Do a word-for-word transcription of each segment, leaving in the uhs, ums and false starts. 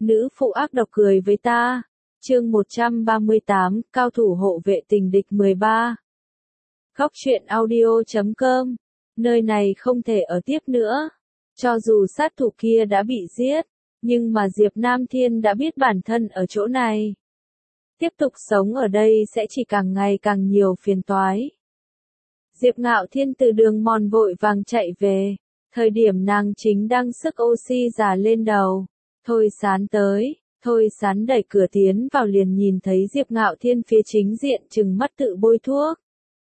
Nữ phụ ác độc cười với ta. Chương một trăm ba mươi tám, cao thủ hộ vệ tình địch mười ba. Góc truyện audio chấm com. Nơi này không thể ở tiếp nữa. Cho dù sát thủ kia đã bị giết, nhưng mà Diệp Nam Thiên đã biết bản thân ở chỗ này. Tiếp tục sống ở đây sẽ chỉ càng ngày càng nhiều phiền toái. Diệp Ngạo Thiên từ đường mòn vội vàng chạy về. Thời điểm nàng chính đang sức oxy già lên đầu. Thôi Sán tới. Thôi Sán đẩy cửa tiến vào liền nhìn thấy Diệp Ngạo Thiên phía chính diện trừng mắt tự bôi thuốc.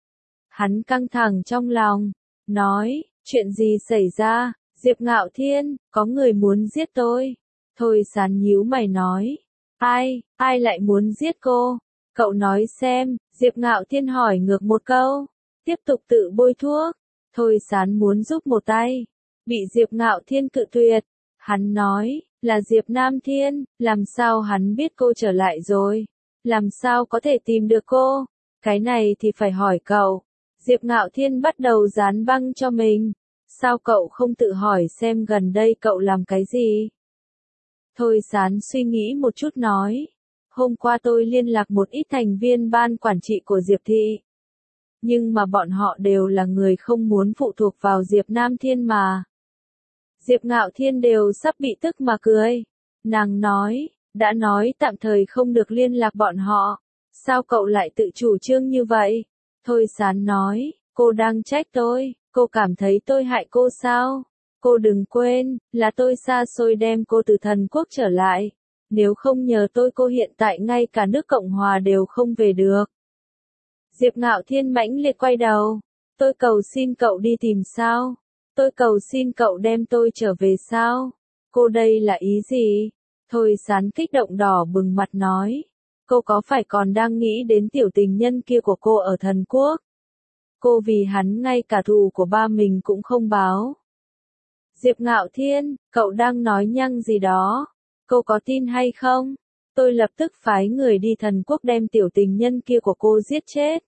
Hắn căng thẳng trong lòng, nói, chuyện gì xảy ra, Diệp Ngạo Thiên, có người muốn giết tôi. Thôi Sán nhíu mày nói, ai, ai lại muốn giết cô? Cậu nói xem, Diệp Ngạo Thiên hỏi ngược một câu, tiếp tục tự bôi thuốc. Thôi Sán muốn giúp một tay, bị Diệp Ngạo Thiên cự tuyệt. Hắn nói, là Diệp Nam Thiên, làm sao hắn biết cô trở lại rồi? Làm sao có thể tìm được cô? Cái này thì phải hỏi cậu. Diệp Ngạo Thiên bắt đầu dán băng cho mình. Sao cậu không tự hỏi xem gần đây cậu làm cái gì? Thôi Sán suy nghĩ một chút nói. Hôm qua tôi liên lạc một ít thành viên ban quản trị của Diệp Thị. Nhưng mà bọn họ đều là người không muốn phụ thuộc vào Diệp Nam Thiên mà. Diệp Ngạo Thiên đều sắp bị tức mà cười. Nàng nói, đã nói tạm thời không được liên lạc bọn họ. Sao cậu lại tự chủ trương như vậy? Thôi Sán nói, cô đang trách tôi, cô cảm thấy tôi hại cô sao? Cô đừng quên, là tôi xa xôi đem cô từ thần quốc trở lại. Nếu không nhờ tôi cô hiện tại ngay cả nước Cộng Hòa đều không về được. Diệp Ngạo Thiên mãnh liệt quay đầu. Tôi cầu xin cậu đi tìm sao? Tôi cầu xin cậu đem tôi trở về sao? Cô đây là ý gì? Thôi Sán kích động đỏ bừng mặt nói. Cô có phải còn đang nghĩ đến tiểu tình nhân kia của cô ở thần quốc? Cô vì hắn ngay cả thù của ba mình cũng không báo. Diệp Ngạo Thiên, cậu đang nói nhăng gì đó? Cô có tin hay không? Tôi lập tức phái người đi thần quốc đem tiểu tình nhân kia của cô giết chết.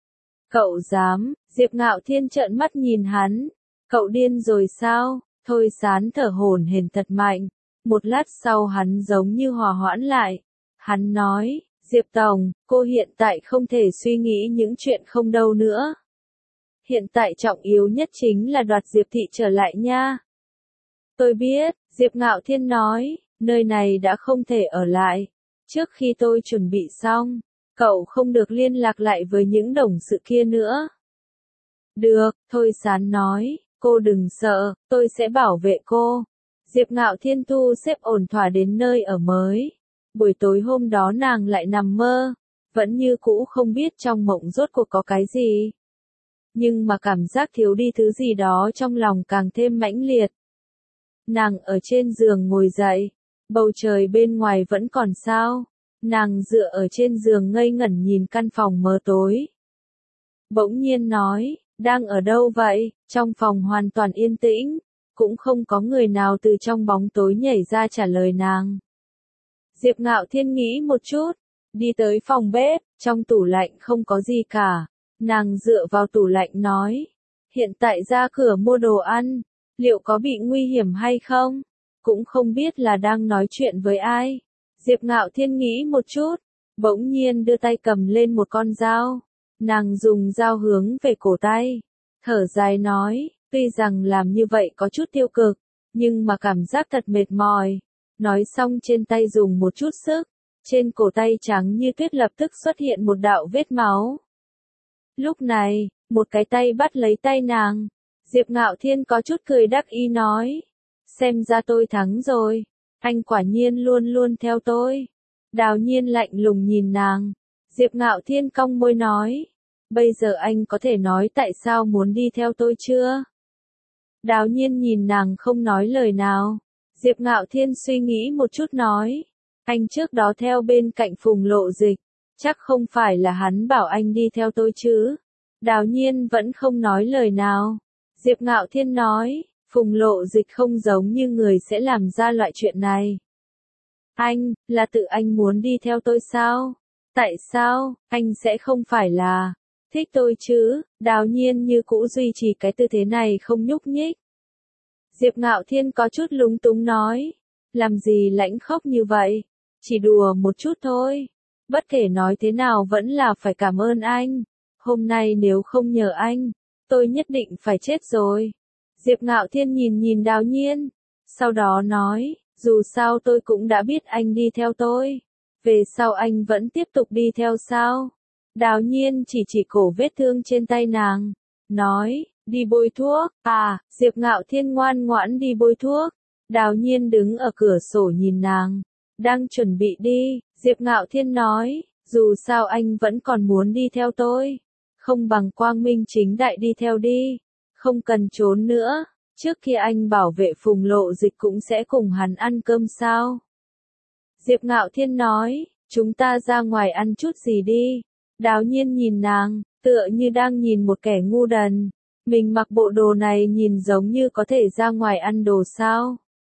Cậu dám? Diệp Ngạo Thiên trợn mắt nhìn hắn. Cậu điên rồi sao? Thôi Sán thở hổn hển thật mạnh. Một lát sau hắn giống như hòa hoãn lại. Hắn nói, Diệp Tổng, cô hiện tại không thể suy nghĩ những chuyện không đâu nữa. Hiện tại trọng yếu nhất chính là đoạt Diệp Thị trở lại nha. Tôi biết, Diệp Ngạo Thiên nói, nơi này đã không thể ở lại. Trước khi tôi chuẩn bị xong, cậu không được liên lạc lại với những đồng sự kia nữa. Được, Thôi Sán nói, cô đừng sợ, tôi sẽ bảo vệ cô. Diệp Ngạo Thiên thu xếp ổn thỏa đến nơi ở mới. Buổi tối hôm đó nàng lại nằm mơ, vẫn như cũ không biết trong mộng rốt cuộc có cái gì. Nhưng mà cảm giác thiếu đi thứ gì đó trong lòng càng thêm mãnh liệt. Nàng ở trên giường ngồi dậy, bầu trời bên ngoài vẫn còn sao. Nàng dựa ở trên giường ngây ngẩn nhìn căn phòng mờ tối. Bỗng nhiên nói, đang ở đâu vậy? Trong phòng hoàn toàn yên tĩnh, cũng không có người nào từ trong bóng tối nhảy ra trả lời nàng. Diệp Ngạo Thiên nghĩ một chút, đi tới phòng bếp, trong tủ lạnh không có gì cả. Nàng dựa vào tủ lạnh nói, hiện tại ra cửa mua đồ ăn, liệu có bị nguy hiểm hay không? Cũng không biết là đang nói chuyện với ai. Diệp Ngạo Thiên nghĩ một chút, bỗng nhiên đưa tay cầm lên một con dao. Nàng dùng dao hướng về cổ tay, thở dài nói, tuy rằng làm như vậy có chút tiêu cực, nhưng mà cảm giác thật mệt mỏi. Nói xong trên tay dùng một chút sức, trên cổ tay trắng như tuyết lập tức xuất hiện một đạo vết máu. Lúc này, một cái tay bắt lấy tay nàng. Diệp Ngạo Thiên có chút cười đắc ý nói, xem ra tôi thắng rồi, anh quả nhiên luôn luôn theo tôi. Đào Nhiên lạnh lùng nhìn nàng. Diệp Ngạo Thiên cong môi nói, bây giờ anh có thể nói tại sao muốn đi theo tôi chưa? Đào Nhiên nhìn nàng không nói lời nào. Diệp Ngạo Thiên suy nghĩ một chút nói, anh trước đó theo bên cạnh Phùng Lộ Dịch, chắc không phải là hắn bảo anh đi theo tôi chứ? Đào Nhiên vẫn không nói lời nào. Diệp Ngạo Thiên nói, Phùng Lộ Dịch không giống như người sẽ làm ra loại chuyện này. Anh, là tự anh muốn đi theo tôi sao? Tại sao, anh sẽ không phải là thích tôi chứ? Đào Nhiên như cũ duy trì cái tư thế này không nhúc nhích. Diệp Ngạo Thiên có chút lúng túng nói, làm gì lãnh khốc như vậy, chỉ đùa một chút thôi. Bất kể nói thế nào vẫn là phải cảm ơn anh, hôm nay nếu không nhờ anh, tôi nhất định phải chết rồi. Diệp Ngạo Thiên nhìn nhìn Đào Nhiên, sau đó nói, dù sao tôi cũng đã biết anh đi theo tôi, về sau anh vẫn tiếp tục đi theo sao? Đào Nhiên chỉ chỉ cổ vết thương trên tay nàng, nói, đi bôi thuốc, à, Diệp Ngạo Thiên ngoan ngoãn đi bôi thuốc. Đào Nhiên đứng ở cửa sổ nhìn nàng, đang chuẩn bị đi, Diệp Ngạo Thiên nói, dù sao anh vẫn còn muốn đi theo tôi, không bằng quang minh chính đại đi theo đi, không cần trốn nữa, trước khi anh bảo vệ Phùng Lộ Dịch cũng sẽ cùng hắn ăn cơm sao. Diệp Ngạo Thiên nói, chúng ta ra ngoài ăn chút gì đi. Đào Nhiên nhìn nàng, tựa như đang nhìn một kẻ ngu đần, mình mặc bộ đồ này nhìn giống như có thể ra ngoài ăn đồ sao.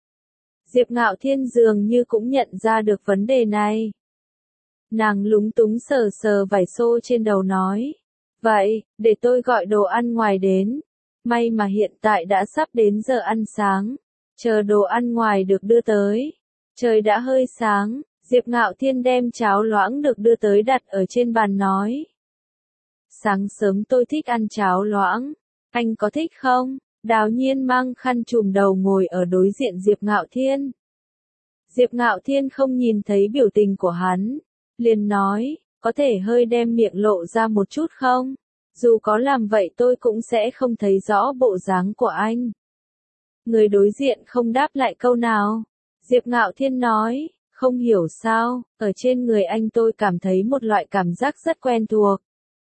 Diệp Ngạo Thiên dường như cũng nhận ra được vấn đề này. Nàng lúng túng sờ sờ vải xô trên đầu nói, vậy, để tôi gọi đồ ăn ngoài đến. May mà hiện tại đã sắp đến giờ ăn sáng, chờ đồ ăn ngoài được đưa tới. Trời đã hơi sáng, Diệp Ngạo Thiên đem cháo loãng được đưa tới đặt ở trên bàn nói. Sáng sớm tôi thích ăn cháo loãng, anh có thích không? Đào Nhiên mang khăn trùm đầu ngồi ở đối diện Diệp Ngạo Thiên. Diệp Ngạo Thiên không nhìn thấy biểu tình của hắn, liền nói, có thể hơi đem miệng lộ ra một chút không? Dù có làm vậy tôi cũng sẽ không thấy rõ bộ dáng của anh. Người đối diện không đáp lại câu nào. Diệp Ngạo Thiên nói, không hiểu sao, ở trên người anh tôi cảm thấy một loại cảm giác rất quen thuộc.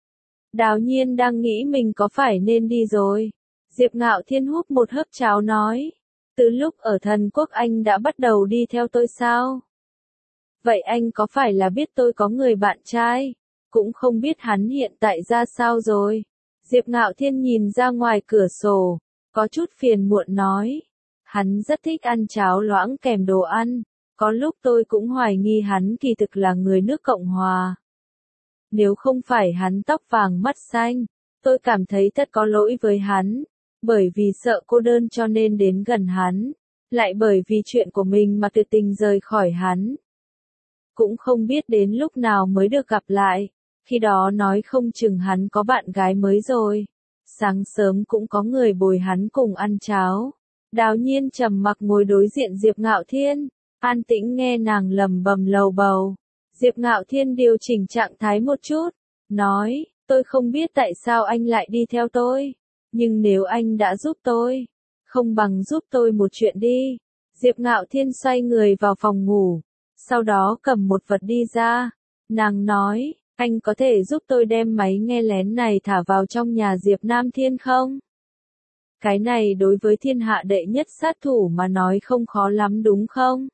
Đào Nhiên đang nghĩ mình có phải nên đi rồi. Diệp Ngạo Thiên húp một hớp cháo nói, từ lúc ở Thần Quốc anh đã bắt đầu đi theo tôi sao? Vậy anh có phải là biết tôi có người bạn trai? Cũng không biết hắn hiện tại ra sao rồi. Diệp Ngạo Thiên nhìn ra ngoài cửa sổ, có chút phiền muộn nói, hắn rất thích ăn cháo loãng kèm đồ ăn, có lúc tôi cũng hoài nghi hắn kỳ thực là người nước Cộng Hòa. Nếu không phải hắn tóc vàng mắt xanh, tôi cảm thấy thật có lỗi với hắn, bởi vì sợ cô đơn cho nên đến gần hắn, lại bởi vì chuyện của mình mà tuyệt tình rời khỏi hắn. Cũng không biết đến lúc nào mới được gặp lại, khi đó nói không chừng hắn có bạn gái mới rồi. Sáng sớm cũng có người bồi hắn cùng ăn cháo. Đào Nhiên trầm mặc ngồi đối diện Diệp Ngạo Thiên, an tĩnh nghe nàng lầm bầm lầu bầu. Diệp Ngạo Thiên điều chỉnh trạng thái một chút, nói, tôi không biết tại sao anh lại đi theo tôi, nhưng nếu anh đã giúp tôi, không bằng giúp tôi một chuyện đi. Diệp Ngạo Thiên xoay người vào phòng ngủ, sau đó cầm một vật đi ra, nàng nói, anh có thể giúp tôi đem máy nghe lén này thả vào trong nhà Diệp Nam Thiên không? Cái này đối với thiên hạ đệ nhất sát thủ mà nói không khó lắm đúng không?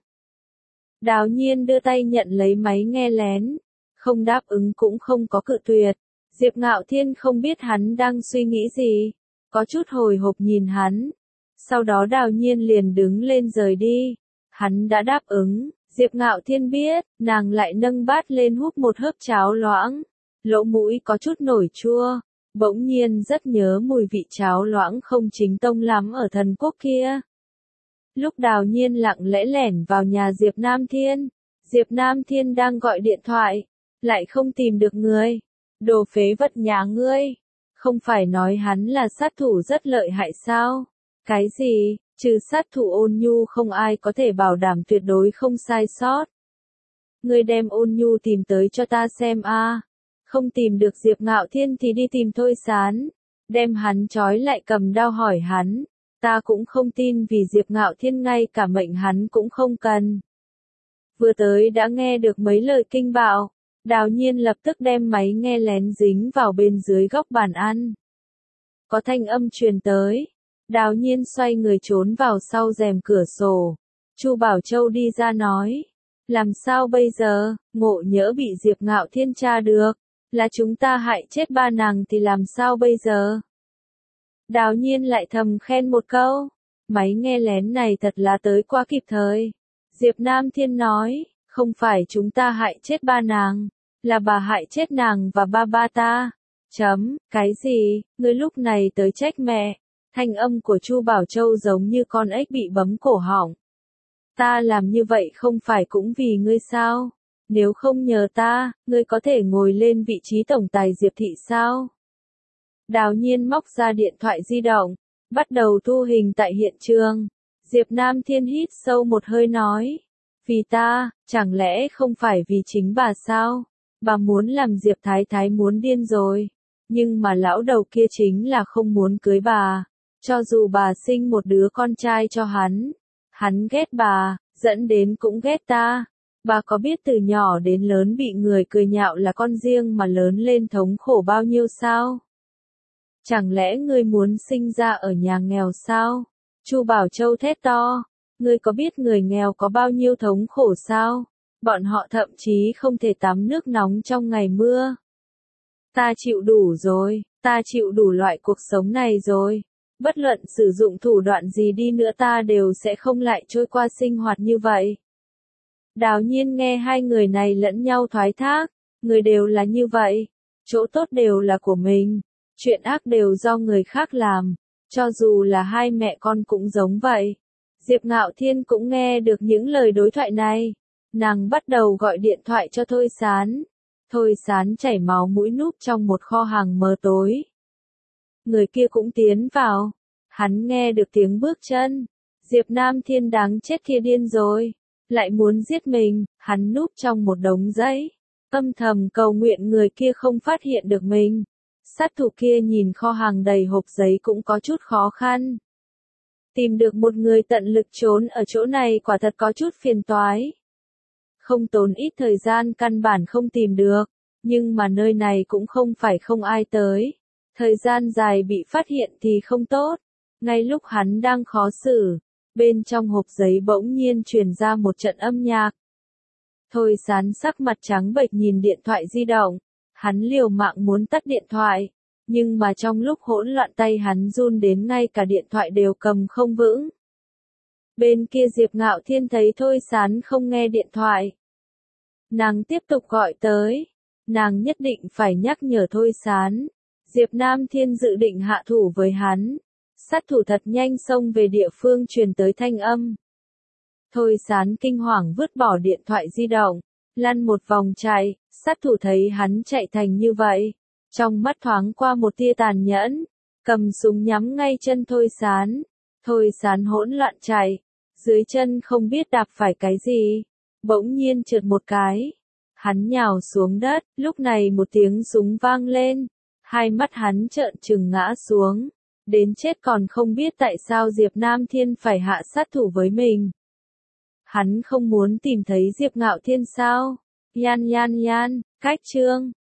Đào Nhiên đưa tay nhận lấy máy nghe lén, không đáp ứng cũng không có cự tuyệt. Diệp Ngạo Thiên không biết hắn đang suy nghĩ gì, có chút hồi hộp nhìn hắn. Sau đó Đào Nhiên liền đứng lên rời đi. Hắn đã đáp ứng, Diệp Ngạo Thiên biết, nàng lại nâng bát lên húp một hớp cháo loãng. Lỗ mũi có chút nổi chua, bỗng nhiên rất nhớ mùi vị cháo loãng không chính tông lắm ở Thần Quốc kia. Lúc Đào Nhiên lặng lẽ lẻn vào nhà Diệp Nam Thiên, Diệp Nam Thiên đang gọi điện thoại, lại không tìm được người. Đồ phế vật nhà ngươi, không phải nói hắn là sát thủ rất lợi hại sao? Cái gì, trừ sát thủ Ôn Nhu không ai có thể bảo đảm tuyệt đối không sai sót. Ngươi đem Ôn Nhu tìm tới cho ta xem a. Không tìm được Diệp Ngạo Thiên thì đi tìm Thôi Sán, đem hắn trói lại cầm đao hỏi hắn. Ta cũng không tin vì Diệp Ngạo Thiên ngay cả mệnh hắn cũng không cần. Vừa tới đã nghe được mấy lời kinh bạo, Đào Nhiên lập tức đem máy nghe lén dính vào bên dưới góc bàn ăn. Có thanh âm truyền tới, Đào Nhiên xoay người trốn vào sau rèm cửa sổ. Chu Bảo Châu đi ra nói, làm sao bây giờ, ngộ nhỡ bị Diệp Ngạo Thiên tra được, là chúng ta hại chết ba nàng thì làm sao bây giờ? Đào Nhiên lại thầm khen một câu, máy nghe lén này thật là tới quá kịp thời. Diệp Nam Thiên nói, không phải chúng ta hại chết ba nàng, là bà hại chết nàng và ba ba ta. Chấm, cái gì, ngươi lúc này tới trách mẹ. Thanh âm của Chu Bảo Châu giống như con ếch bị bấm cổ họng. Ta làm như vậy không phải cũng vì ngươi sao? Nếu không nhờ ta, ngươi có thể ngồi lên vị trí tổng tài Diệp thị sao? Đào Nhiên móc ra điện thoại di động, bắt đầu thu hình tại hiện trường. Diệp Nam Thiên hít sâu một hơi nói. Vì ta, chẳng lẽ không phải vì chính bà sao? Bà muốn làm Diệp Thái Thái muốn điên rồi. Nhưng mà lão đầu kia chính là không muốn cưới bà. Cho dù bà sinh một đứa con trai cho hắn. Hắn ghét bà, dẫn đến cũng ghét ta. Bà có biết từ nhỏ đến lớn bị người cười nhạo là con riêng mà lớn lên thống khổ bao nhiêu sao? Chẳng lẽ ngươi muốn sinh ra ở nhà nghèo sao? Chu Bảo Châu thét to. Ngươi có biết người nghèo có bao nhiêu thống khổ sao? Bọn họ thậm chí không thể tắm nước nóng trong ngày mưa. Ta chịu đủ rồi, ta chịu đủ loại cuộc sống này rồi. Bất luận sử dụng thủ đoạn gì đi nữa ta đều sẽ không lại trôi qua sinh hoạt như vậy. Đào Nhiên nghe hai người này lẫn nhau thoái thác, người đều là như vậy, chỗ tốt đều là của mình, chuyện ác đều do người khác làm, cho dù là hai mẹ con cũng giống vậy. Diệp Ngạo Thiên cũng nghe được những lời đối thoại này, nàng bắt đầu gọi điện thoại cho Thôi Sán. Thôi Sán chảy máu mũi núp trong một kho hàng mờ tối. Người kia cũng tiến vào, hắn nghe được tiếng bước chân, Diệp Nam Thiên đáng chết kia điên rồi. Lại muốn giết mình, hắn núp trong một đống giấy, âm thầm cầu nguyện người kia không phát hiện được mình. Sát thủ kia nhìn kho hàng đầy hộp giấy cũng có chút khó khăn. Tìm được một người tận lực trốn ở chỗ này quả thật có chút phiền toái. Không tốn ít thời gian căn bản không tìm được, nhưng mà nơi này cũng không phải không ai tới. Thời gian dài bị phát hiện thì không tốt. Ngay lúc hắn đang khó xử, bên trong hộp giấy bỗng nhiên truyền ra một trận âm nhạc. Thôi Sán sắc mặt trắng bệch nhìn điện thoại di động, hắn liều mạng muốn tắt điện thoại, nhưng mà trong lúc hỗn loạn tay hắn run đến ngay cả điện thoại đều cầm không vững. Bên kia Diệp Ngạo Thiên thấy Thôi Sán không nghe điện thoại. Nàng tiếp tục gọi tới, nàng nhất định phải nhắc nhở Thôi Sán. Diệp Nam Thiên dự định hạ thủ với hắn. Sát thủ thật nhanh xông về địa phương truyền tới thanh âm. Thôi Sán kinh hoàng vứt bỏ điện thoại di động, lăn một vòng chạy, sát thủ thấy hắn chạy thành như vậy. Trong mắt thoáng qua một tia tàn nhẫn, cầm súng nhắm ngay chân Thôi Sán. Thôi Sán hỗn loạn chạy, dưới chân không biết đạp phải cái gì, bỗng nhiên trượt một cái. Hắn nhào xuống đất, lúc này một tiếng súng vang lên, hai mắt hắn trợn trừng ngã xuống. Đến chết còn không biết tại sao Diệp Nam Thiên phải hạ sát thủ với mình. Hắn không muốn tìm thấy Diệp Ngạo Thiên sao? Yan yan yan, cách chương.